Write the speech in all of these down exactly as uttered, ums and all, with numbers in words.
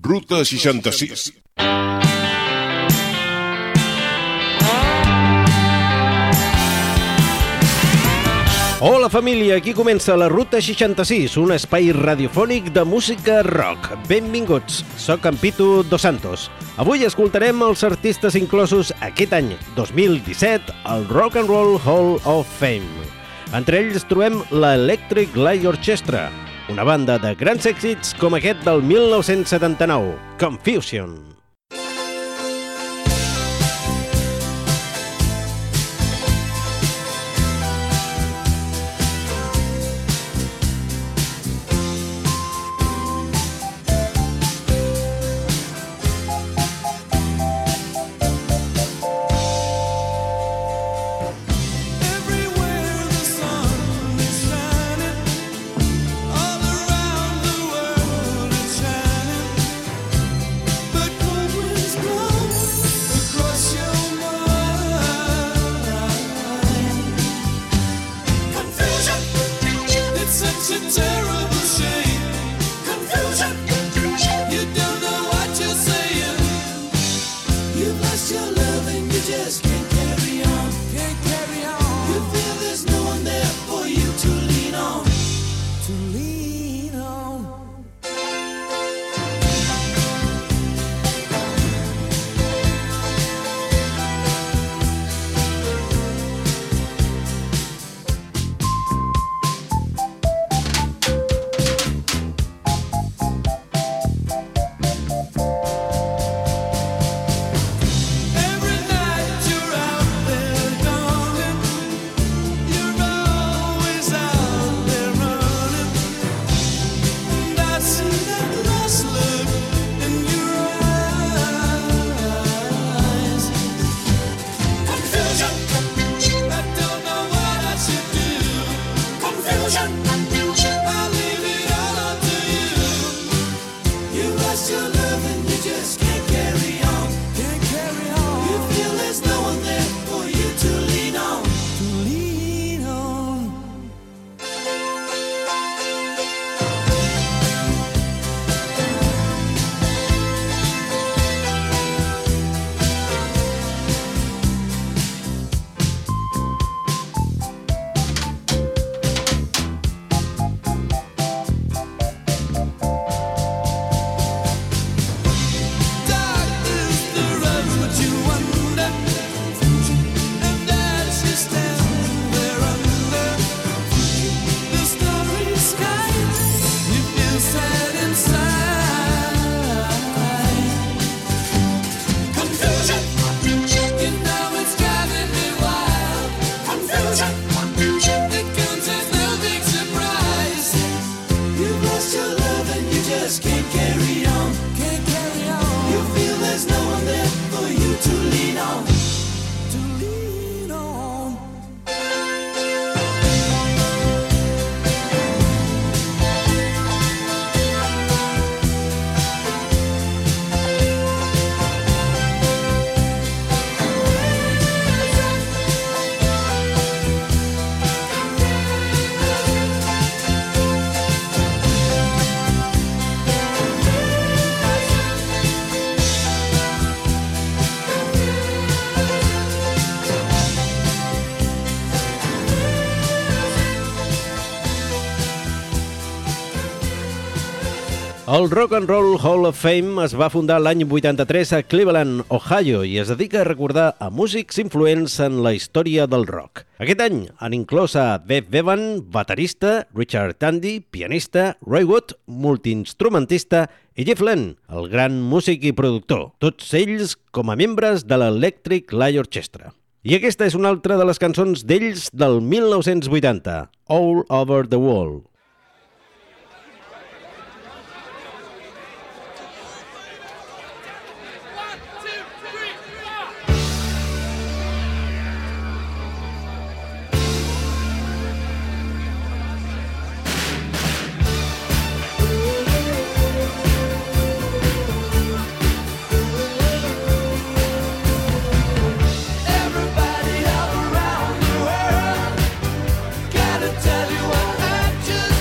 Ruta seixanta-sis. Hola família, aquí comença la Ruta seixanta-sis, un espai radiofònic de música rock. Benvinguts, soc en Pitu Dos Santos. Avui escoltarem els artistes inclosos aquest any, dos mil disset, al Rock and Roll Hall of Fame. Entre ells trobem la Electric Light Orchestra, una banda de grans èxits com aquest del mil nou-cents setanta-nou, Confusion. El Rock and Roll Hall of Fame es va fundar l'any vuitanta-tres a Cleveland, Ohio, i es dedica a recordar a músics influents en la història del rock. Aquest any han inclòs a Dave Bevan, baterista, Richard Tandy, pianista, Roy Wood, multiinstrumentista, i Jeff Lynne, el gran músic i productor, tots ells com a membres de l'Electric Light Orchestra. I aquesta és una altra de les cançons d'ells del mil nou-cents vuitanta, All Over the World. Everybody all around the world, gotta tell you what I just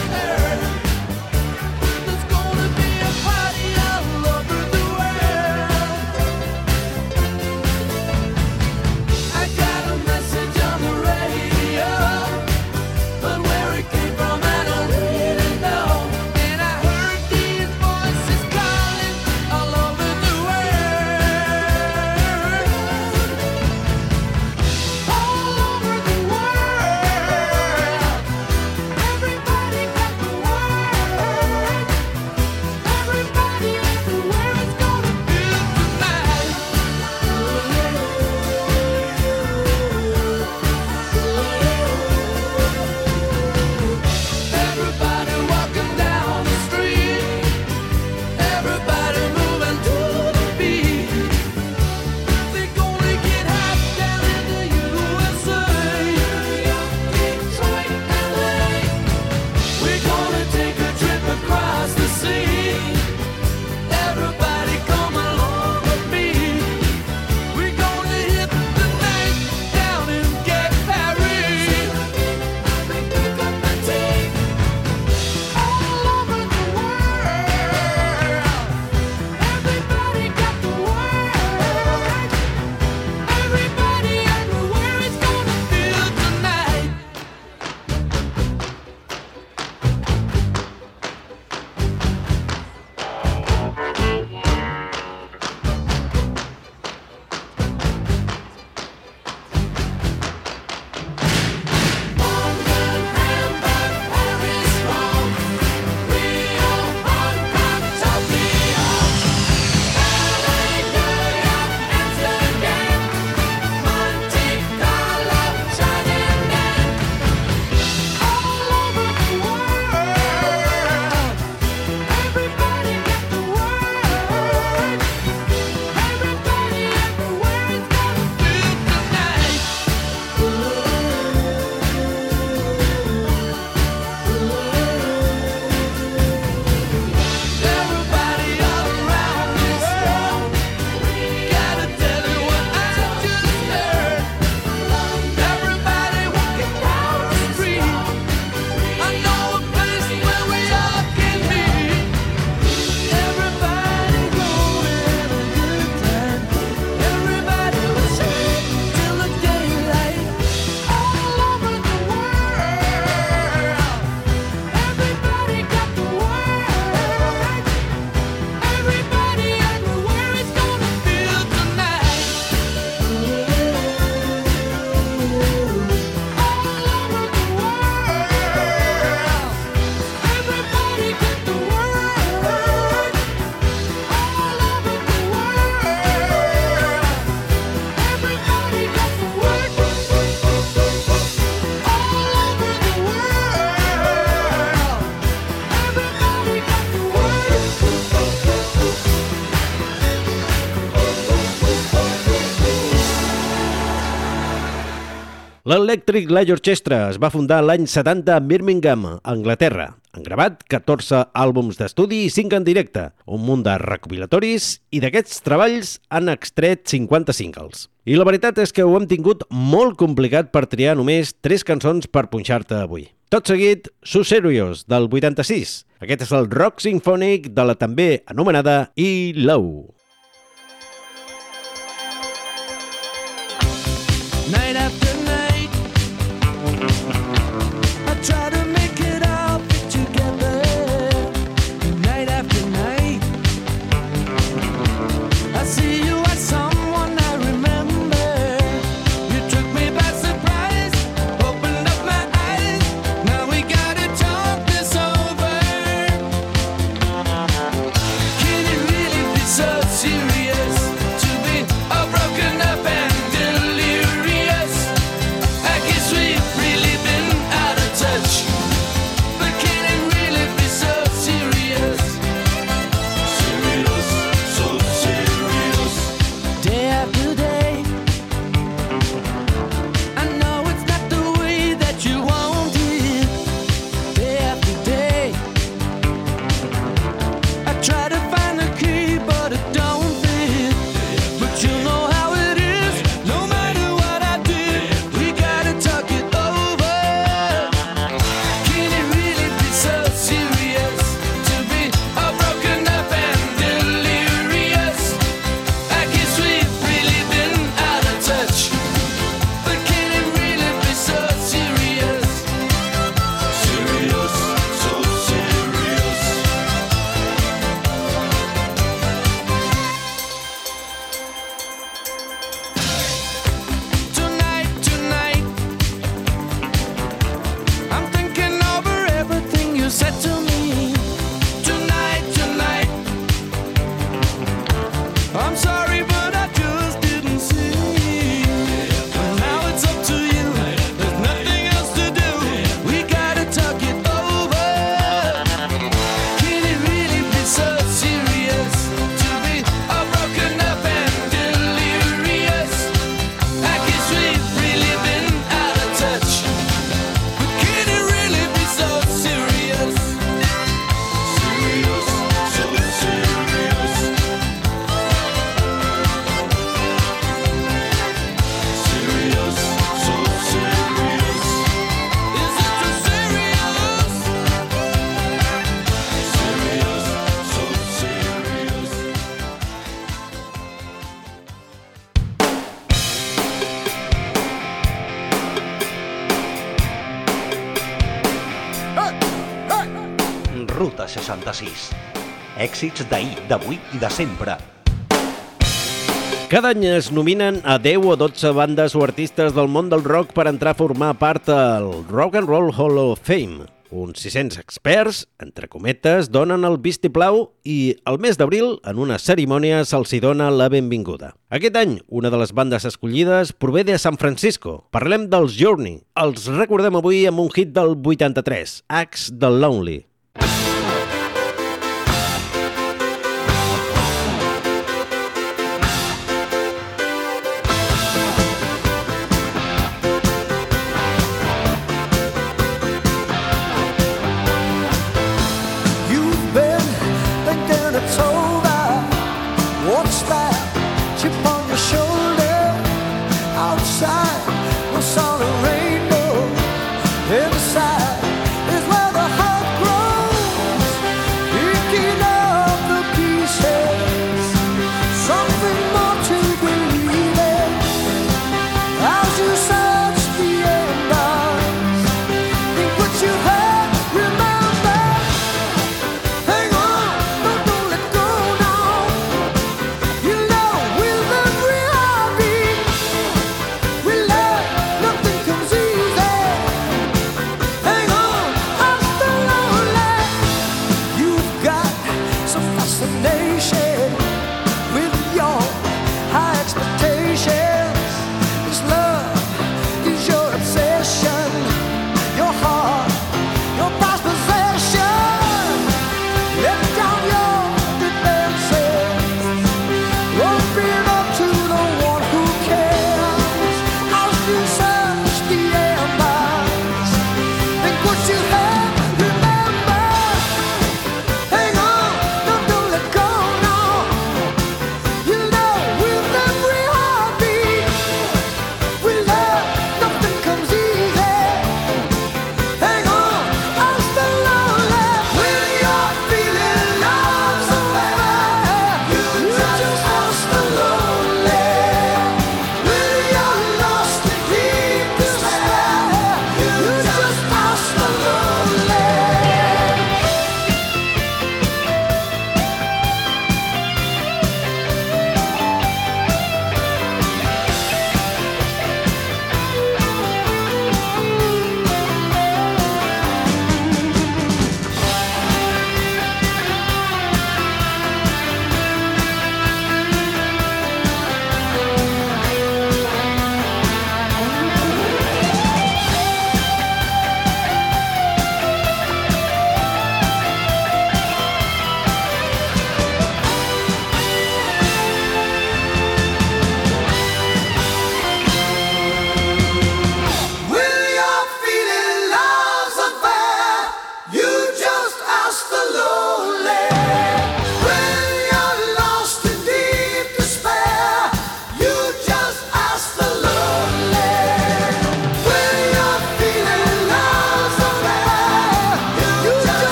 L'Electric Light Orchestra es va fundar l'any setanta a Birmingham, Anglaterra. Han gravat catorze àlbums d'estudi i cinc en directe, un munt de recopilatoris, i d'aquests treballs han extret cinquanta singles. I la veritat és que ho hem tingut molt complicat per triar només tres cançons per punxar-te avui. Tot seguit, So Serious, del vuitanta-sis. Aquest és el rock sinfònic de la també anomenada E L O. Night after night, I try to make it all fit together. Night after night, I see you as someone I remember. You took me by surprise, opened up my eyes. Now we gotta talk this over. Can it really be so serious to be all broken up and Ruta seixanta-sis. Èxits d'ahir, d'avui i de sempre. Cada any es nominen a deu o dotze bandes o artistes del món del rock per entrar a formar part del Rock and Roll Hall of Fame. Uns sis-cents experts, entre cometes, donen el vistiplau i el mes d'abril, en una cerimònia, se'ls hi dona la benvinguda. Aquest any, una de les bandes escollides prové de San Francisco. Parlem dels Journey. Els recordem avui amb un hit del vuitanta-tres, Axe the Lonely. You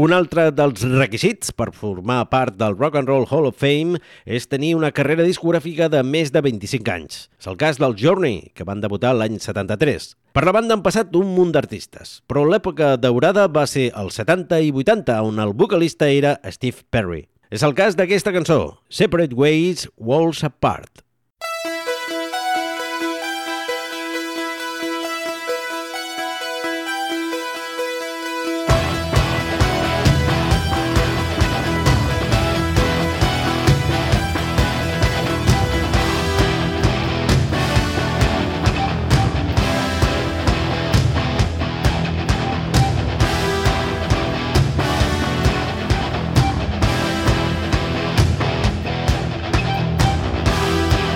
Un altre dels requisits per formar part del Rock and Roll Hall of Fame és tenir una carrera discogràfica de més de vint-i-cinc anys. És el cas dels Journey, que van debutar l'any setanta-tres. Per la banda han passat un munt d'artistes, però l'època daurada va ser als setanta i vuitanta, on el vocalista era Steve Perry. És el cas d'aquesta cançó, Separate Ways, Worlds Apart. We'll be right back.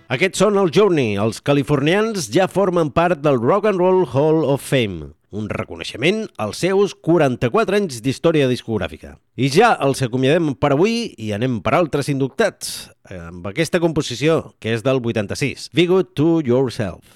Aquests són el Journey. Els californians ja formen part del Rock and Roll Hall of Fame, un reconeixement als seus quaranta-quatre anys d'història discogràfica. I ja els acomiadem per avui i anem per altres inductats, amb aquesta composició, que és del vuitanta-sis, Be Good to Yourself.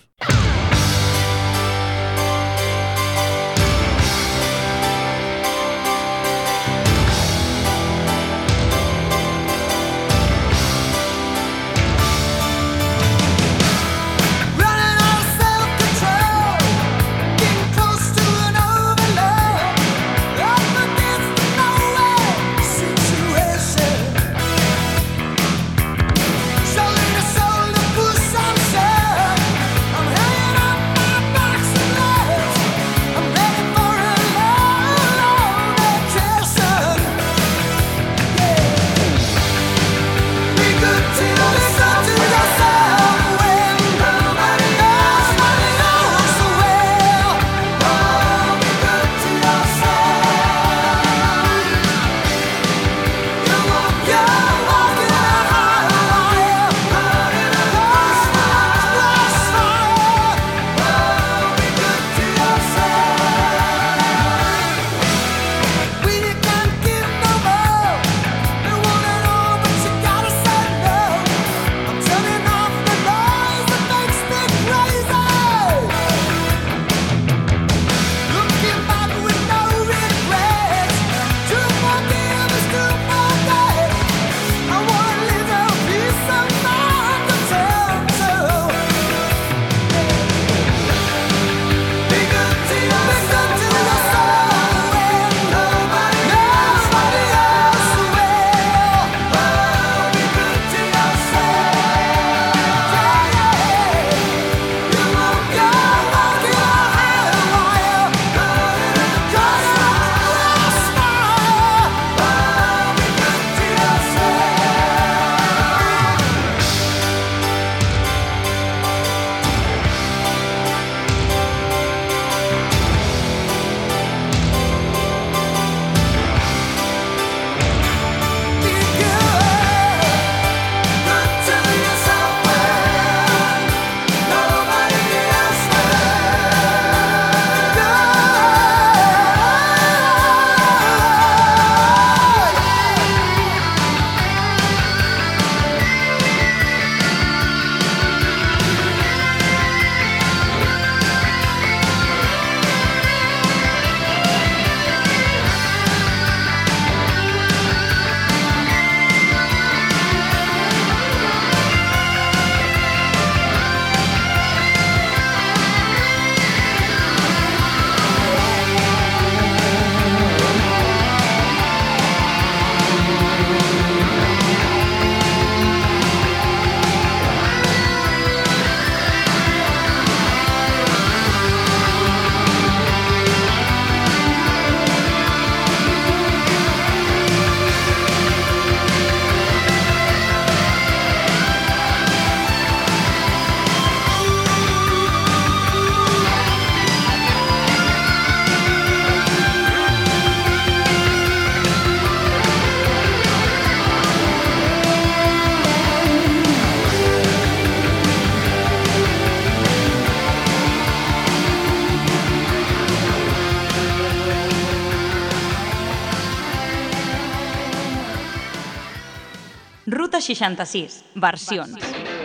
Ruta seixanta-sis, versions.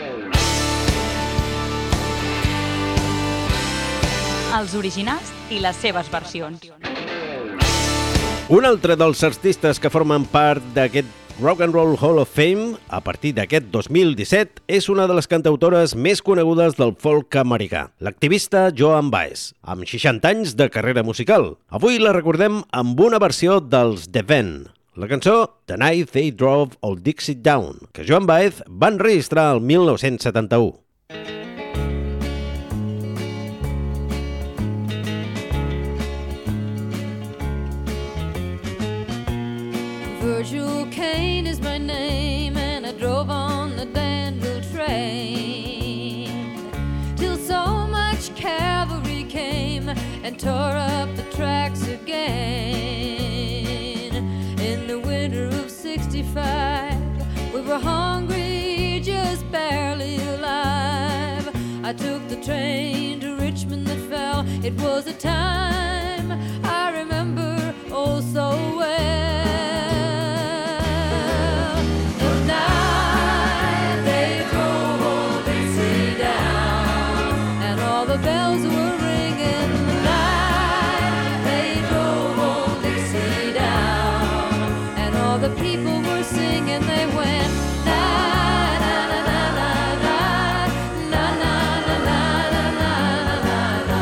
Els originals i les seves versions. Un altre dels artistes que formen part d'aquest Rock and Roll Hall of Fame, a partir d'aquest dos mil disset, és una de les cantautores més conegudes del folk americà, l'activista Joan Baez, amb seixanta anys de carrera musical. Avui la recordem amb una versió dels The Band, la cançó The Night They Drove Old Dixie Down, que Joan Baez va enregistrar el mil nou-cents setanta-u. Virgil Cain is my name, and I drove on the Danville train till so much cavalry came and tore up the tracks again. In the winter of sixty-five, we were hungry, just barely alive. I took the train to Richmond that fell. It was a time I remember oh so well. The night they drove old Dixie down, and all the bells were ringing. The night they drove old Dixie down, and all the people were singing. They went na na na na na na na na na na na na.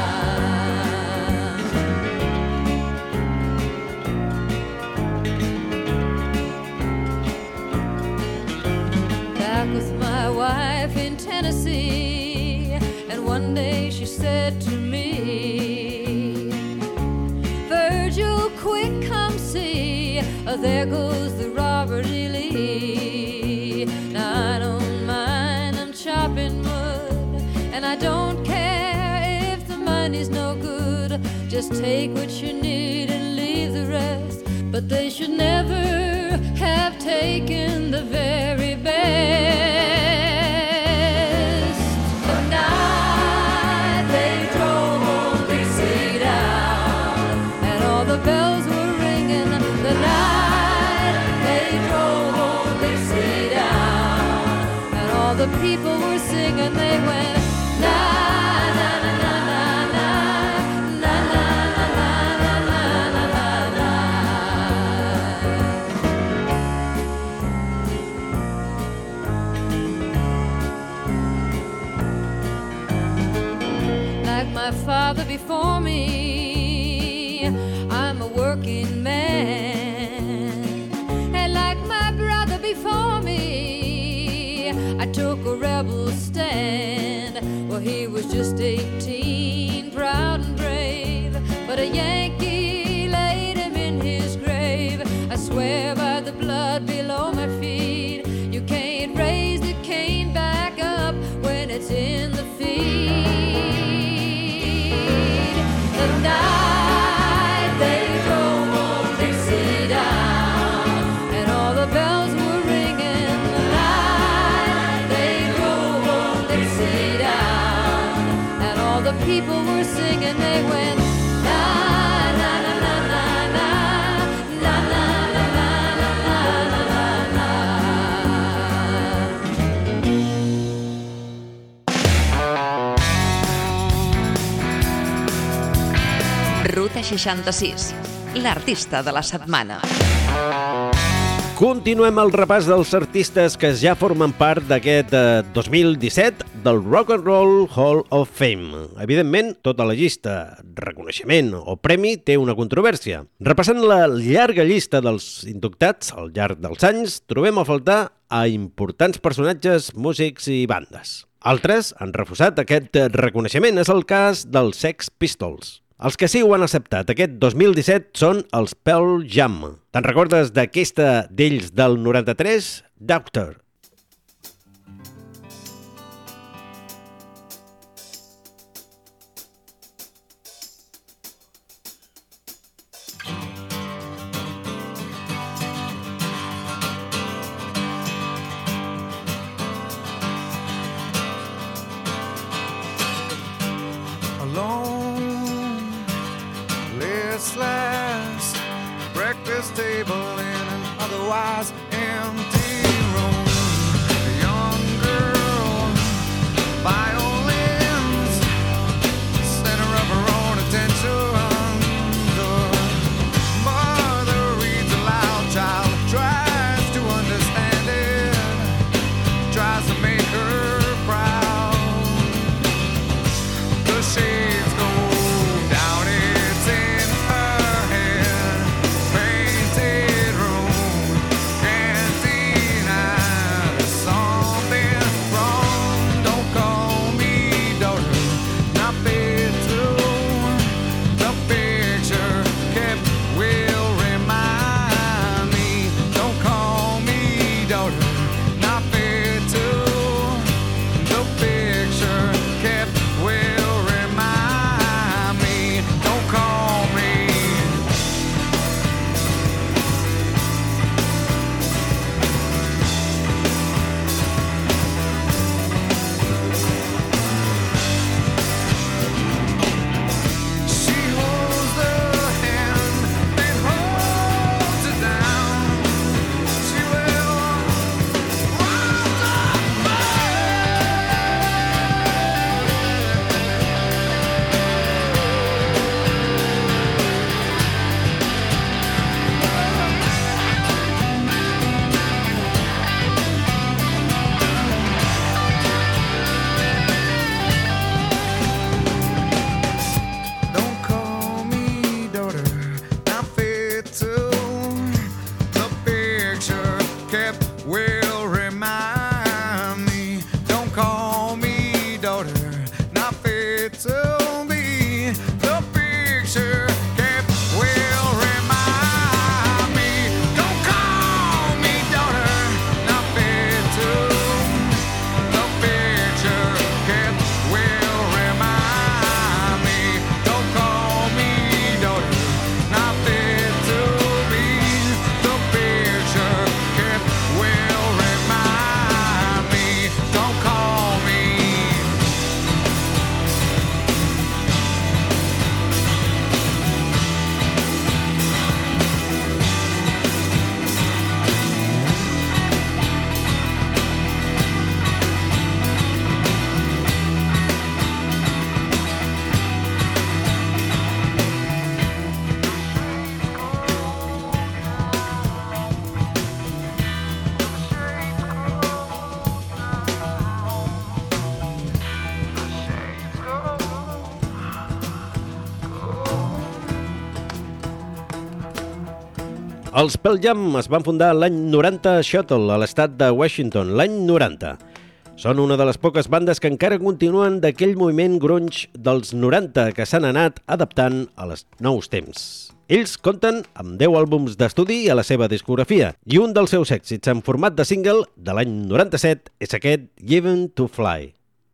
Back with my wife in Tennessee, and one day she said to me, Virgil, quick, come see, oh, there goes the Robert E. Lee. Now I don't mind, I'm chopping wood, and I don't care if the money's no good. Just take what you need and leave the rest. But they should never have taken the very best. The night they drove old Dixie down, and all the bells were ringing. The night they drove old Dixie down, and all the people were singing. They went na na na na na na na na na na na na. Like my father before me, I'm a working man, and like my brother before me, I took a rebel stand. Well, he was just eighteen, proud and brave, but a Yankee laid him in his grave. I swear by the blood below my feet, you can't raise the cane back up when it's in the feed. The night they drove old Dixie down, and all the bells were ringing. The night they drove old Dixie down, and all the people were singing. They went na na na na na na na na na na na na. Ruta seixanta-sis, l'artista de la setmana. Continuem el repàs dels artistes que ja formen part d'aquest eh, dos mil disset del Rock and Roll Hall of Fame. Evidentment, tota la llista, reconeixement o premi té una controvèrsia. Repassant la llarga llista dels inductats al llarg dels anys, trobem a faltar a importants personatges, músics i bandes. Altres han refusat aquest reconeixement. És el cas dels Sex Pistols. Els que sí ho han acceptat aquest dos mil disset són els Pearl Jam. Te'n recordes d'aquesta d'ells del noranta-tres? Doctor. Last breakfast table in an otherwise empty room. A young girl, violins, center of her own attention. The mother reads aloud, child tries to understand it, tries to make her proud. The shades go down, it's in her head, painted room. Els Pearl Jam es van fundar l'any noranta a Seattle, a l'estat de Washington, l'any noranta. Són una de les poques bandes que encara continuen d'aquell moviment grunge dels noranta que s'han anat adaptant a els nous temps. Ells compten amb deu àlbums d'estudi a la seva discografia i un dels seus èxits en format de single de l'any noranta-set és aquest Given to Fly.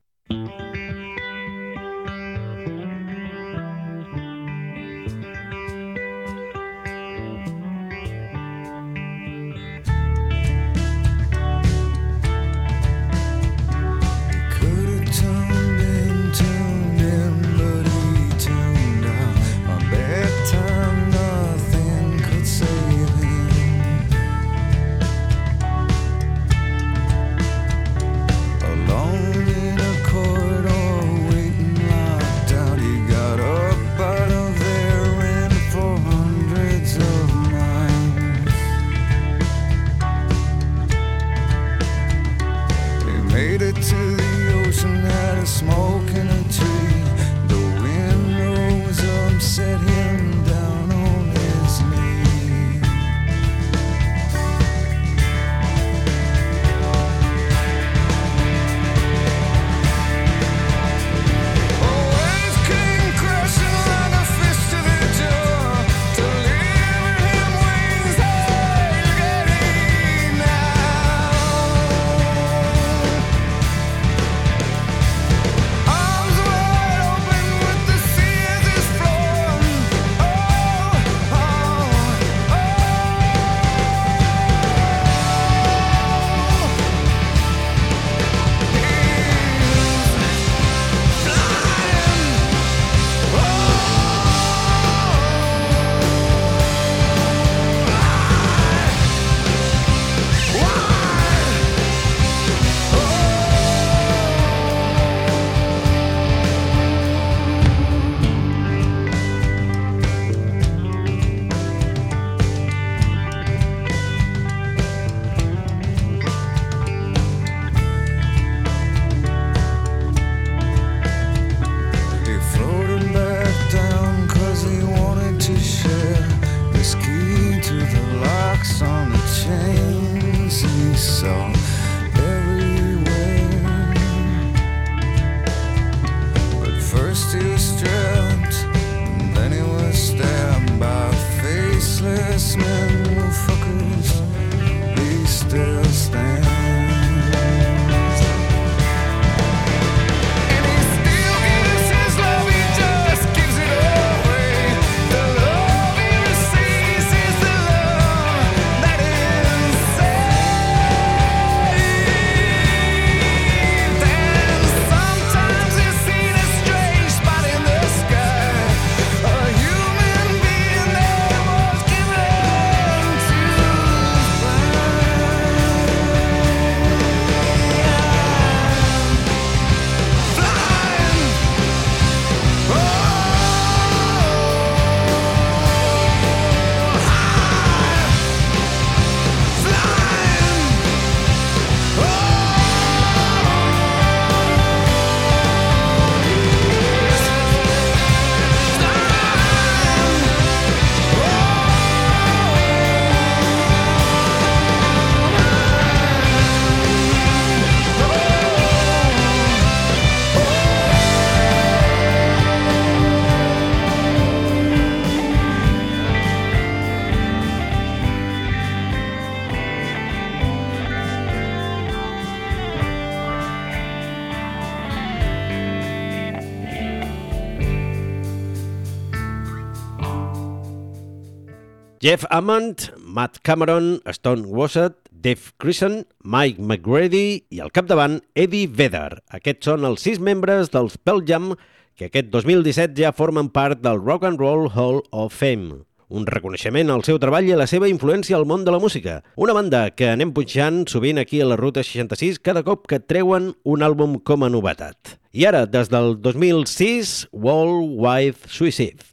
Jeff Ament, Matt Cameron, Stone Gossett, Dave Grison, Mike McGrady i al capdavant Eddie Vedder. Aquests són els sis membres dels Pearl Jam que aquest dos mil disset ja formen part del Rock and Roll Hall of Fame. Un reconeixement al seu treball i a la seva influència al món de la música. Una banda que anem punxant sovint aquí a la Ruta seixanta-sis cada cop que treuen un àlbum com a novetat. I ara, des del dos mil sis, Worldwide Suicide.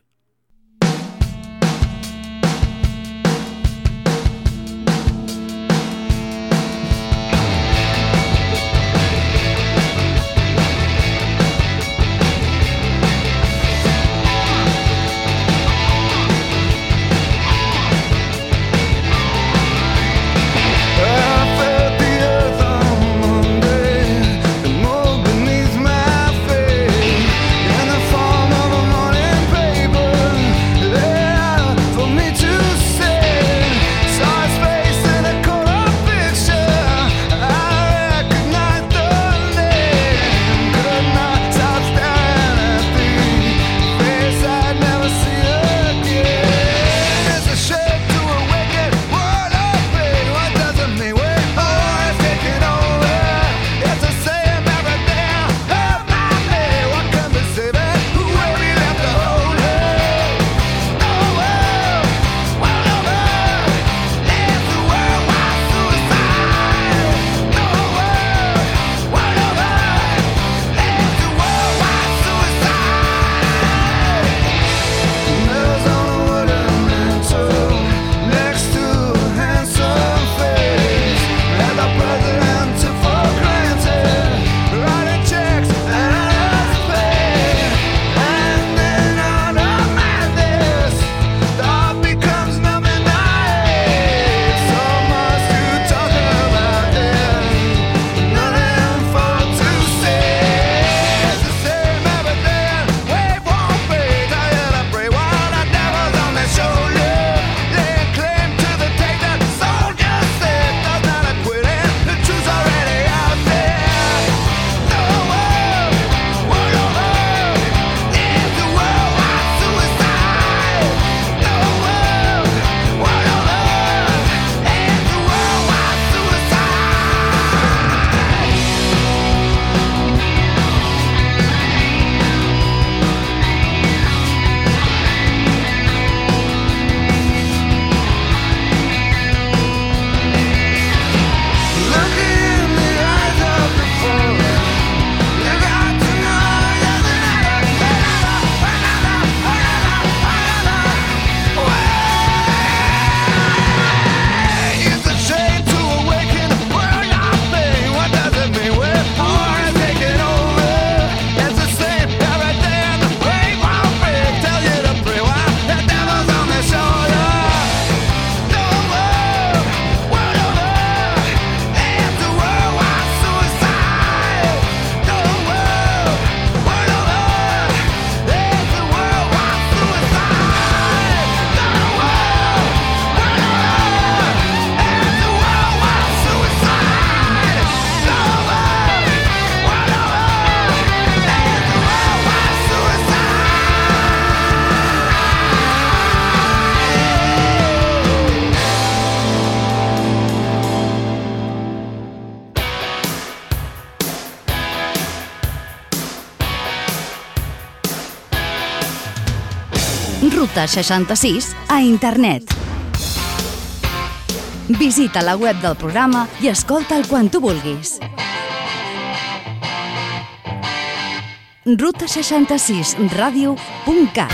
Ruta seixanta-sis a internet. Visita la web del programa i escolta'l quan tu vulguis. ruta seixanta-sis ràdio punt cat.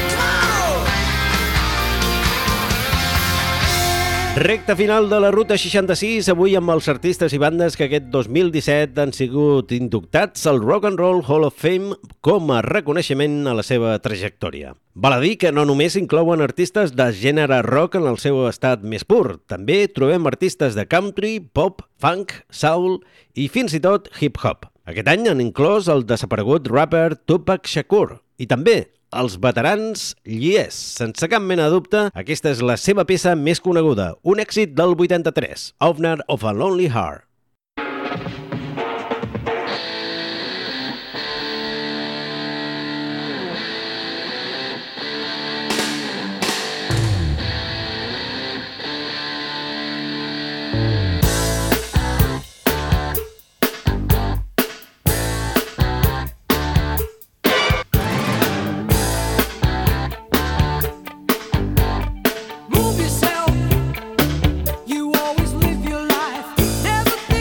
Recta final de la Ruta seixanta-sis, avui amb els artistes i bandes que aquest dos mil disset han sigut inductats al Rock and Roll Hall of Fame com a reconeixement a la seva trajectòria. Val a dir que no només inclouen artistes de gènere rock en el seu estat més pur, també trobem artistes de country, pop, funk, soul i fins i tot hip-hop. Aquest any han inclòs el desaparegut rapper Tupac Shakur i també els veterans Yes. Sense cap mena de dubte, aquesta és la seva peça més coneguda, un èxit del vuitanta-tres, Owner of a Lonely Heart. Move yourself. You always live your life. Never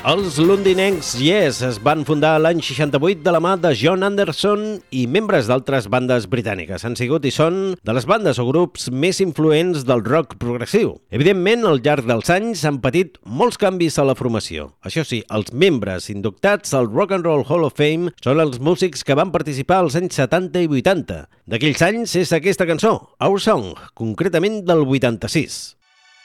Els londinencs Yes es van fundar l'any seixanta-vuit de la mà de John Anderson i membres d'altres bandes britàniques. Han sigut i són de les bandes o grups més influents del rock progressiu. Evidentment, al llarg dels anys han patit molts canvis a la formació. Això sí, els membres inductats al Rock and Roll Hall of Fame són els músics que van participar als anys setanta i vuitanta. D'aquells anys és aquesta cançó, Our Song, concretament del vuitanta-sis.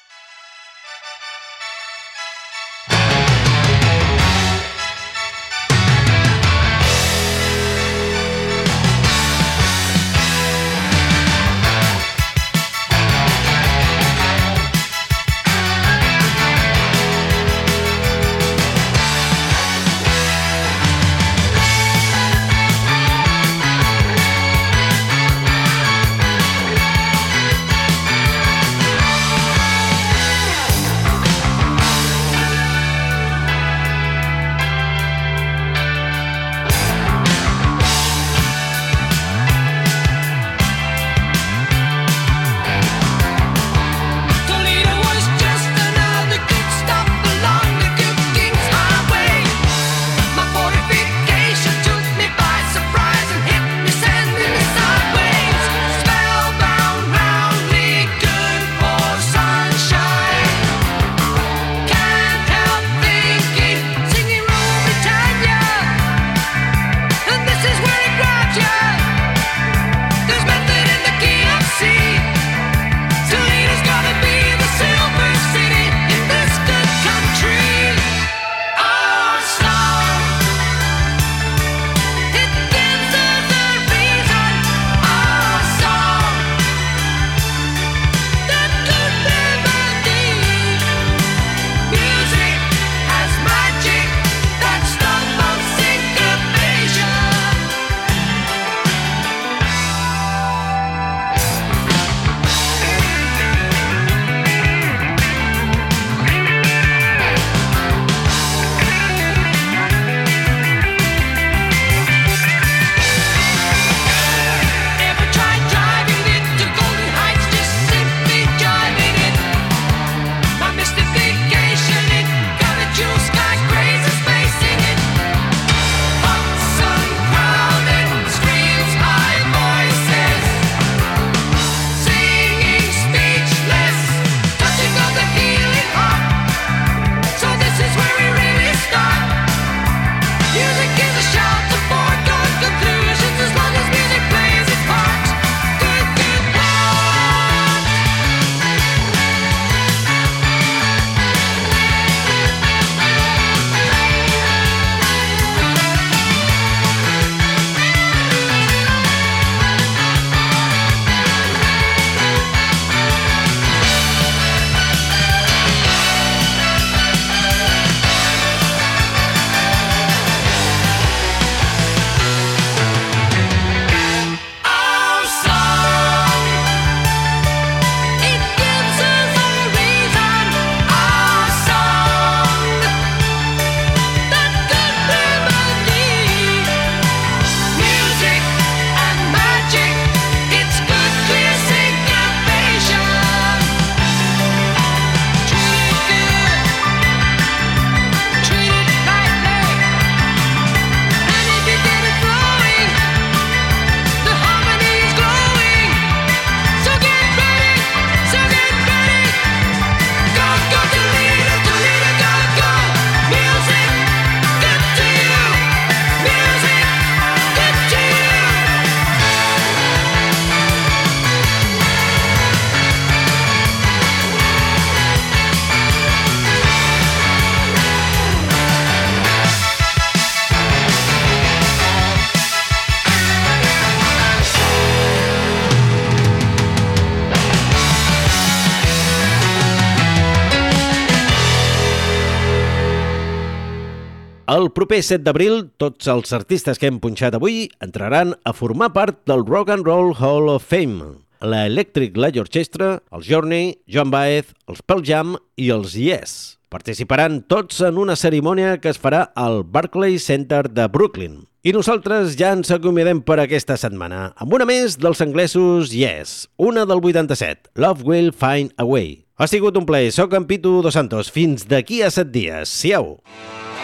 El proper set d'abril, tots els artistes que hem punxat avui entraran a formar part del Rock and Roll Hall of Fame. La Electric Light Orchestra, els Journey, Joan Baez, els Pearl Jam i els Yes. Participaran tots en una cerimònia que es farà al Barclays Center de Brooklyn. I nosaltres ja ens acomiadem per aquesta setmana amb una més dels anglesos Yes, una del vuitanta-set, Love Will Find a Way. Ha sigut un plaer, soc en Pitu Dos Santos. Fins d'aquí a set dies. Siau!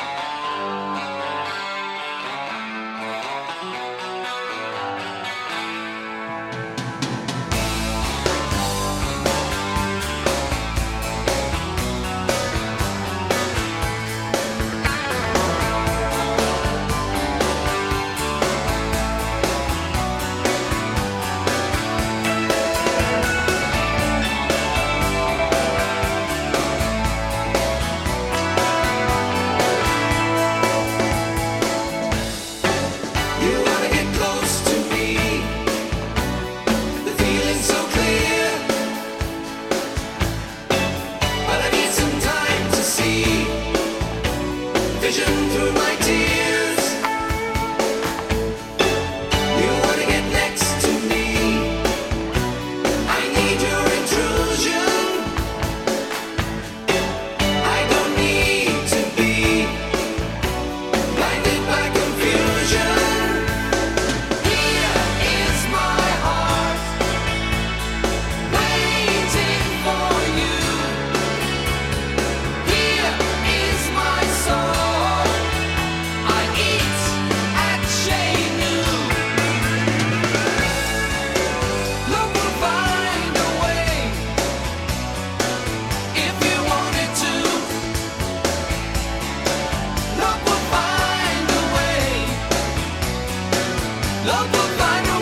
hope we'll find a